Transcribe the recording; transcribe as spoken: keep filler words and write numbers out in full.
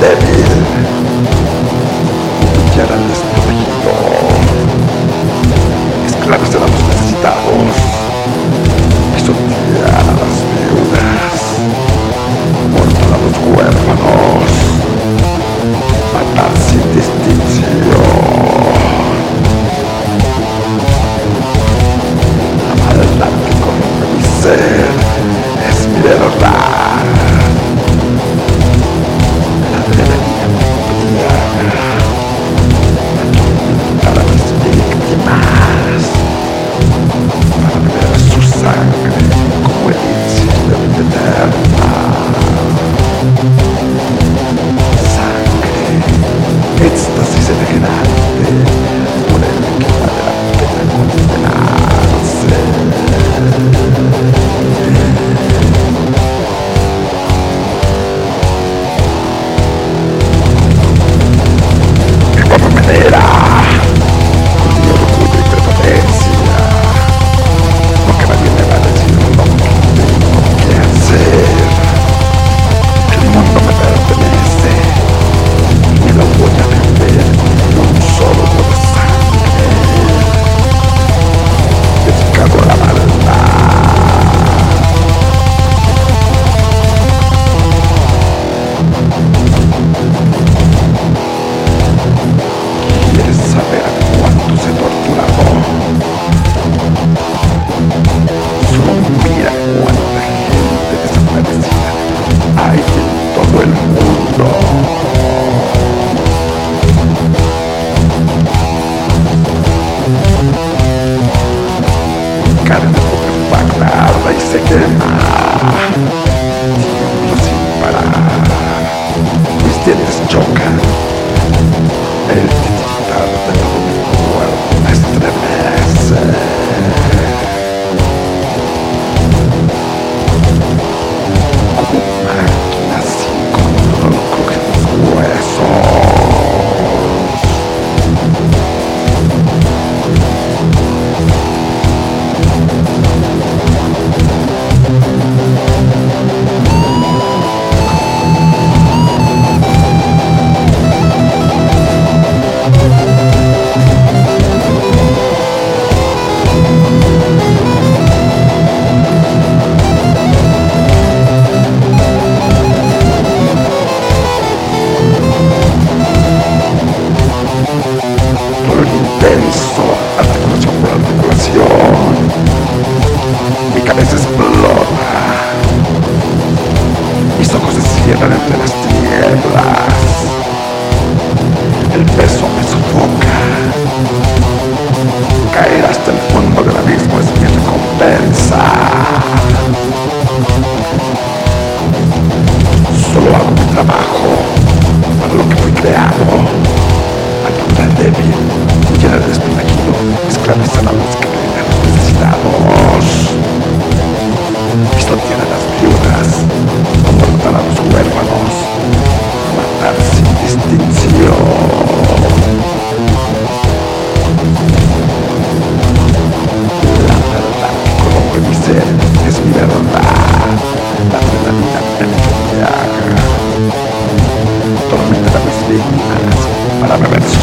débil, humillar al desprotegido, esclavizar a los necesitados, pisotear a las viudas, mortar a los huérfanos, matar sin distinción. La maldad que corrompe mi ser es mi verdad. La adrenalina me embriaga, atormentar a mis víctimas para beber su sangre como el incienso de vida eterna. Sangre, éxtasis elegante por el que vale la pena condenarse. Mi papá me era con mi orgullo y prepotencia, porque nadie me va a decir lo que tengo que hacer. El mundo me pertenece y me lo voy a vender en un solo por sangre, dedicado a la maldad. ¿Quieres saber cuánto se torturado? Solo mira cuánta gente desaparecida hay en todo el mundo. Mi carne putrefacta arde y se quema, tiembla sin parar, mis dientes chocan, el tititar de todo mi cuerpo me estremece. Como máquina sin control crujen mis huesos. Intenso, articulación por articulación, mi cabeza explota, mis ojos se cierran entre las tinieblas, el peso me sofoca, caer hasta el fondo del abismo es mi recompensa. Solo hago mi trabajo para lo que fui creado, ayuda al débil, humillar al desprotegido, esclavizar a los que creen a los necesitados, pisotear a las viudas, abortar a los huérfanos, matar sin distinción. La verdad que corrompe mi ser es mi verdad. La adrenalina me embriaga, atormentar a mis víctimas para beber su